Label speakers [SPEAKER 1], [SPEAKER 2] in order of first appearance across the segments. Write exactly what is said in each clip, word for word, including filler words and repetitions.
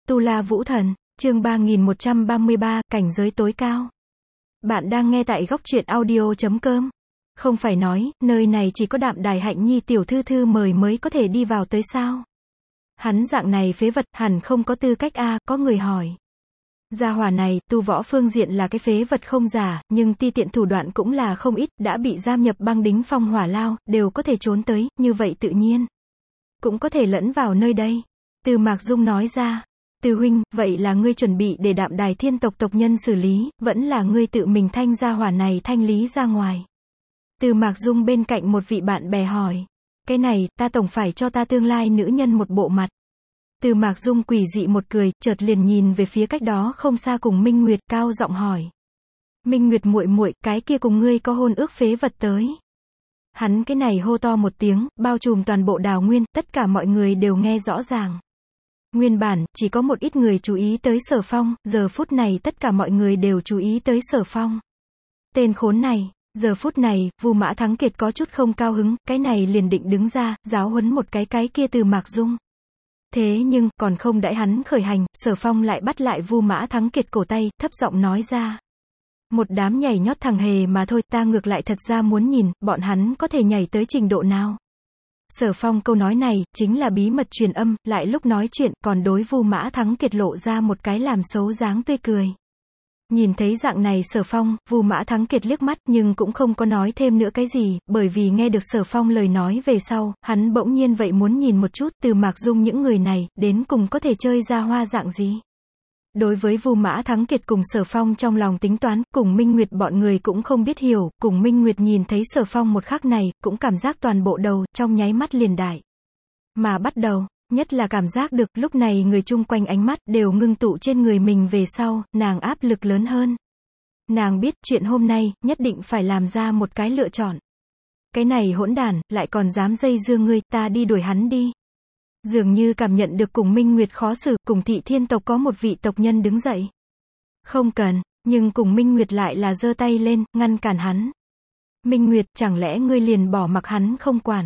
[SPEAKER 1] Tu La Vũ Thần, chương ba nghìn một trăm ba mươi ba, cảnh giới tối cao. Bạn đang nghe tại góc truyện audio chấm com. Không phải nói, nơi này chỉ có Đạm Đài Hạnh Nhi tiểu thư thư mời mới có thể đi vào tới sao? Hắn dạng này phế vật, hẳn không có tư cách a, à, có người hỏi. Gia hỏa này, tu võ phương diện là cái phế vật không giả, nhưng ti tiện thủ đoạn cũng là không ít, đã bị giam nhập băng đính phong hỏa lao, đều có thể trốn tới, như vậy tự nhiên. Cũng có thể lẫn vào nơi đây. Từ Mạc Dung nói ra. Từ huynh, vậy là ngươi chuẩn bị để Đạm Đài thiên tộc tộc nhân xử lý, vẫn là ngươi tự mình thanh gia hỏa này thanh lý ra ngoài. Từ Mạc Dung bên cạnh một vị bạn bè hỏi. Cái này, ta tổng phải cho ta tương lai nữ nhân một bộ mặt. Từ Mạc Dung quỷ dị một cười, chợt liền nhìn về phía cách đó không xa cùng Minh Nguyệt, cao giọng hỏi. Minh Nguyệt muội muội, cái kia cùng ngươi có hôn ước phế vật tới. Hắn cái này hô to một tiếng, bao trùm toàn bộ Đào Nguyên, tất cả mọi người đều nghe rõ ràng. Nguyên bản, chỉ có một ít người chú ý tới Sở Phong, giờ phút này tất cả mọi người đều chú ý tới Sở Phong. Tên khốn này, giờ phút này, Vu Mã Thắng Kiệt có chút không cao hứng, cái này liền định đứng ra, giáo huấn một cái cái kia Từ Mạc Dung. Thế nhưng, còn không đãi hắn khởi hành, Sở Phong lại bắt lại Vu Mã Thắng Kiệt cổ tay, thấp giọng nói ra. Một đám nhảy nhót thằng hề mà thôi, ta ngược lại thật ra muốn nhìn, bọn hắn có thể nhảy tới trình độ nào. Sở Phong câu nói này, chính là bí mật truyền âm, lại lúc nói chuyện, còn đối Vu Mã Thắng Kiệt lộ ra một cái làm xấu dáng tươi cười. Nhìn thấy dạng này Sở Phong, Vu Mã Thắng Kiệt liếc mắt, nhưng cũng không có nói thêm nữa cái gì, bởi vì nghe được Sở Phong lời nói về sau, hắn bỗng nhiên vậy muốn nhìn một chút, Từ Mạc Dung những người này, đến cùng có thể chơi ra hoa dạng gì. Đối với Vu Mã Thắng Kiệt cùng Sở Phong trong lòng tính toán, cùng Minh Nguyệt bọn người cũng không biết hiểu, cùng Minh Nguyệt nhìn thấy Sở Phong một khắc này, cũng cảm giác toàn bộ đầu, trong nháy mắt liền đại. Mà bắt đầu, nhất là cảm giác được, lúc này người chung quanh ánh mắt, đều ngưng tụ trên người mình về sau, nàng áp lực lớn hơn. Nàng biết, chuyện hôm nay, nhất định phải làm ra một cái lựa chọn. Cái này hỗn đản, lại còn dám dây dưa ngươi, ta đi đuổi hắn đi. Dường như cảm nhận được cùng Minh Nguyệt khó xử, cùng Thị Thiên tộc có một vị tộc nhân đứng dậy. Không cần, nhưng cùng Minh Nguyệt lại là giơ tay lên, ngăn cản hắn. Minh Nguyệt, chẳng lẽ ngươi liền bỏ mặc hắn không quản?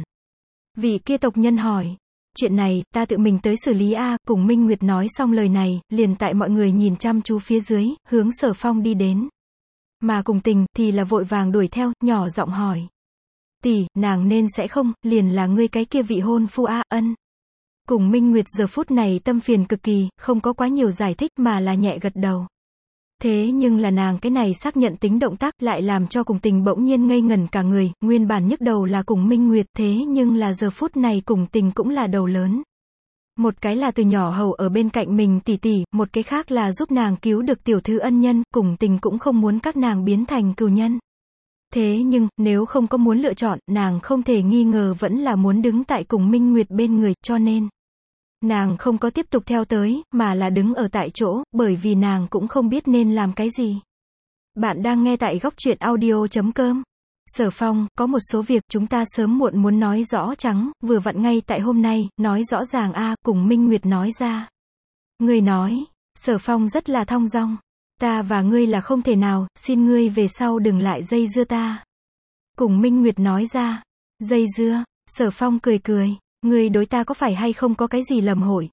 [SPEAKER 1] Vị kia tộc nhân hỏi. Chuyện này, ta tự mình tới xử lý a. Cùng Minh Nguyệt nói xong lời này, liền tại mọi người nhìn chăm chú phía dưới, hướng Sở Phong đi đến. Mà cùng Tình, thì là vội vàng đuổi theo, nhỏ giọng hỏi. Tỷ, nàng nên sẽ không, liền là ngươi cái kia vị hôn phu a, ân. Cùng Minh Nguyệt giờ phút này tâm phiền cực kỳ, không có quá nhiều giải thích mà là nhẹ gật đầu. Thế nhưng là nàng cái này xác nhận tính động tác lại làm cho cùng Tình bỗng nhiên ngây ngẩn cả người, nguyên bản nhức đầu là cùng Minh Nguyệt, thế nhưng là giờ phút này cùng Tình cũng là đầu lớn. Một cái là từ nhỏ hầu ở bên cạnh mình tỷ tỷ, một cái khác là giúp nàng cứu được tiểu thư ân nhân, cùng Tình cũng không muốn các nàng biến thành cừu nhân. Thế nhưng, nếu không có muốn lựa chọn, nàng không thể nghi ngờ vẫn là muốn đứng tại cùng Minh Nguyệt bên người, cho nên nàng không có tiếp tục theo tới, mà là đứng ở tại chỗ, bởi vì nàng cũng không biết nên làm cái gì. Bạn đang nghe tại góc truyện audio chấm com. Sở Phong, có một số việc chúng ta sớm muộn muốn nói rõ trắng, vừa vặn ngay tại hôm nay, nói rõ ràng a. Cùng Minh Nguyệt nói ra. Ngươi nói, Sở Phong rất là thong dong. Ta và ngươi là không thể nào, xin ngươi về sau đừng lại dây dưa ta. Cùng Minh Nguyệt nói ra. Dây dưa, Sở Phong cười cười. Ngươi đối ta có phải hay không có cái gì lầm hội?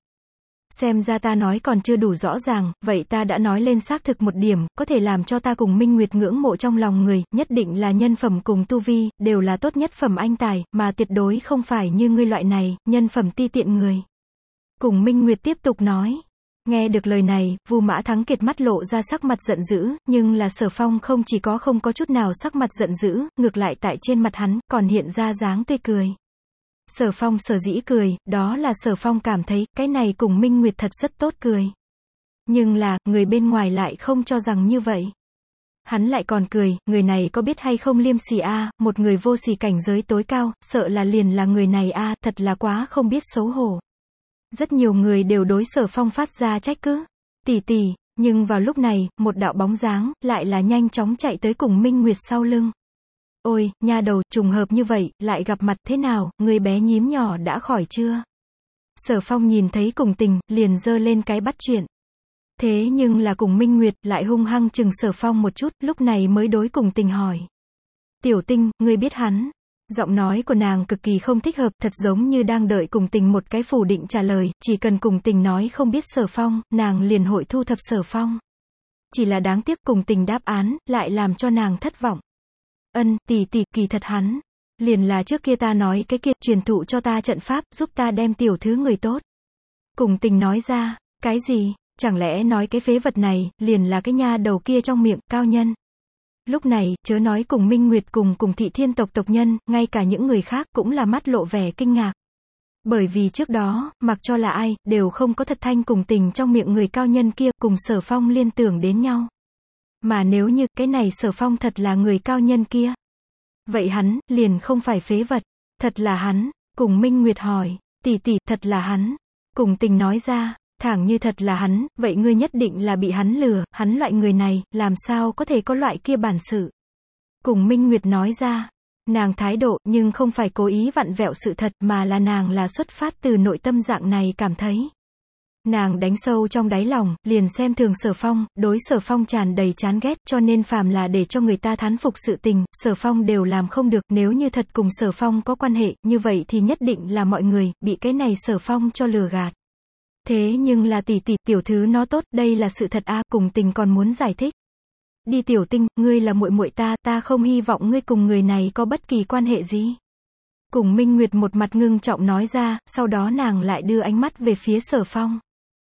[SPEAKER 1] Xem ra ta nói còn chưa đủ rõ ràng, vậy ta đã nói lên xác thực một điểm, có thể làm cho ta cùng Minh Nguyệt ngưỡng mộ trong lòng người, nhất định là nhân phẩm cùng tu vi, đều là tốt nhất phẩm anh tài, mà tuyệt đối không phải như ngươi loại này, nhân phẩm ti tiện người. Cùng Minh Nguyệt tiếp tục nói. Nghe được lời này, Vu Mã Thắng Kiệt mắt lộ ra sắc mặt giận dữ, nhưng là Sở Phong không chỉ có không có chút nào sắc mặt giận dữ, ngược lại tại trên mặt hắn, còn hiện ra dáng tươi cười. Sở Phong sở dĩ cười, đó là Sở Phong cảm thấy, cái này cùng Minh Nguyệt thật rất tốt cười. Nhưng là, người bên ngoài lại không cho rằng như vậy. Hắn lại còn cười, người này có biết hay không liêm sỉ a, một người vô sỉ cảnh giới tối cao, sợ là liền là người này a, thật là quá không biết xấu hổ. Rất nhiều người đều đối Sở Phong phát ra trách cứ. Tỷ tỷ, nhưng vào lúc này, một đạo bóng dáng, lại là nhanh chóng chạy tới cùng Minh Nguyệt sau lưng. Ôi, nha đầu, trùng hợp như vậy, lại gặp mặt thế nào, người bé nhím nhỏ đã khỏi chưa? Sở Phong nhìn thấy cùng Tình, liền giơ lên cái bắt chuyện. Thế nhưng là cùng Minh Nguyệt, lại hung hăng chừng Sở Phong một chút, lúc này mới đối cùng Tình hỏi. Tiểu Tinh, ngươi biết hắn? Giọng nói của nàng cực kỳ không thích hợp, thật giống như đang đợi Cùng Tình một cái phủ định trả lời, chỉ cần Cùng Tình nói không biết Sở Phong, nàng liền hội thu thập Sở Phong. Chỉ là đáng tiếc Cùng Tình đáp án, lại làm cho nàng thất vọng. Ân, tỷ tỷ, kỳ thật hắn. Liền là trước kia ta nói cái kia, truyền thụ cho ta trận pháp, giúp ta đem tiểu thứ người tốt. Cùng Tình nói ra, cái gì, chẳng lẽ nói cái phế vật này, liền là cái nha đầu kia trong miệng, cao nhân. Lúc này, chớ nói cùng Minh Nguyệt cùng cùng thị thiên tộc tộc nhân, ngay cả những người khác cũng là mắt lộ vẻ kinh ngạc. Bởi vì trước đó, mặc cho là ai, đều không có thật thanh Cùng Tình trong miệng người cao nhân kia, cùng Sở Phong liên tưởng đến nhau. Mà nếu như, cái này Sở Phong thật là người cao nhân kia. Vậy hắn, liền không phải phế vật. Thật là hắn, cùng Minh Nguyệt hỏi, tỷ tỷ, thật là hắn. Cùng Tình nói ra, thẳng như thật là hắn, vậy ngươi nhất định là bị hắn lừa, hắn loại người này, làm sao có thể có loại kia bản sự. Cùng Minh Nguyệt nói ra, nàng thái độ, nhưng không phải cố ý vặn vẹo sự thật, mà là nàng là xuất phát từ nội tâm dạng này cảm thấy. Nàng đánh sâu trong đáy lòng, liền xem thường Sở Phong, đối Sở Phong tràn đầy chán ghét, cho nên phàm là để cho người ta thán phục sự tình, Sở Phong đều làm không được, nếu như thật cùng Sở Phong có quan hệ, như vậy thì nhất định là mọi người, bị cái này Sở Phong cho lừa gạt. Thế nhưng là tỷ tỷ, tiểu thứ nó tốt, đây là sự thật a. Cùng Tình còn muốn giải thích. Đi Tiểu Tinh, ngươi là muội muội ta, ta không hy vọng ngươi cùng người này có bất kỳ quan hệ gì. Cùng Minh Nguyệt một mặt ngưng trọng nói ra, sau đó nàng lại đưa ánh mắt về phía Sở Phong.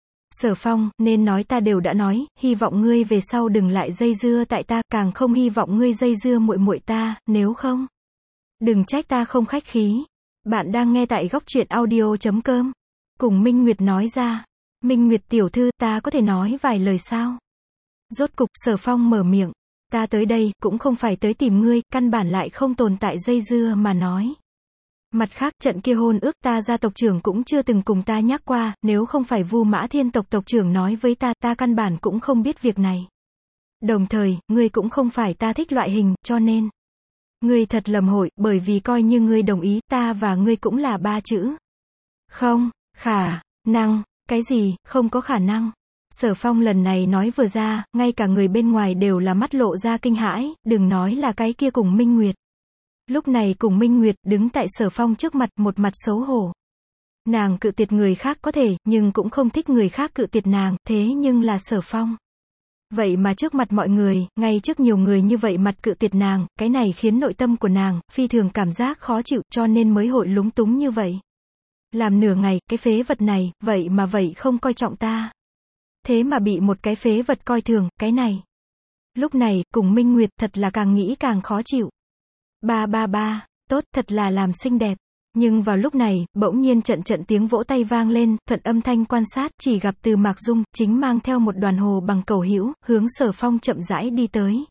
[SPEAKER 1] Sở Phong, nên nói ta đều đã nói, hy vọng ngươi về sau đừng lại dây dưa tại ta, càng không hy vọng ngươi dây dưa muội muội ta, nếu không, đừng trách ta không khách khí. Bạn đang nghe tại góc truyện audio chấm com. Cùng Minh Nguyệt nói ra, Minh Nguyệt tiểu thư, ta có thể nói vài lời sao? Rốt cục, Sở Phong mở miệng, ta tới đây, cũng không phải tới tìm ngươi, căn bản lại không tồn tại dây dưa mà nói. Mặt khác, trận kia hôn ước ta gia tộc trưởng cũng chưa từng cùng ta nhắc qua, nếu không phải Vu Mã Thiên tộc tộc trưởng nói với ta, ta căn bản cũng không biết việc này. Đồng thời, ngươi cũng không phải ta thích loại hình, cho nên, ngươi thật lầm hội, bởi vì coi như ngươi đồng ý, ta và ngươi cũng là ba chữ. Không, khả năng, cái gì, không có khả năng. Sở Phong lần này nói vừa ra, ngay cả người bên ngoài đều là mắt lộ ra kinh hãi, đừng nói là cái kia cùng Minh Nguyệt. Lúc này cùng Minh Nguyệt đứng tại Sở Phong trước mặt, một mặt xấu hổ. Nàng cự tuyệt người khác có thể, nhưng cũng không thích người khác cự tuyệt nàng, thế nhưng là Sở Phong. Vậy mà trước mặt mọi người, ngay trước nhiều người như vậy mặt cự tuyệt nàng, cái này khiến nội tâm của nàng, phi thường cảm giác khó chịu, cho nên mới hội lúng túng như vậy. Làm nửa ngày, cái phế vật này, vậy mà vậy không coi trọng ta. Thế mà bị một cái phế vật coi thường, cái này. Lúc này, cùng Minh Nguyệt thật là càng nghĩ càng khó chịu. Ba ba ba, tốt, thật là làm xinh đẹp. Nhưng vào lúc này, bỗng nhiên trận trận tiếng vỗ tay vang lên, thuận âm thanh quan sát, chỉ gặp Từ Mạc Dung, chính mang theo một đoàn hồ bằng cầu hữu, hướng Sở Phong chậm rãi đi tới.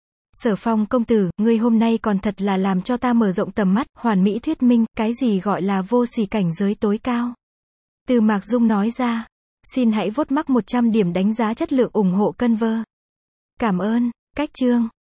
[SPEAKER 1] Sở Phong công tử, ngươi hôm nay còn thật là làm cho ta mở rộng tầm mắt, hoàn mỹ thuyết minh, cái gì gọi là vô sỉ cảnh giới tối cao. Từ Mạc Dung nói ra, xin hãy vote mắc một trăm điểm đánh giá chất lượng ủng hộ Conver. Cảm ơn, cách chương.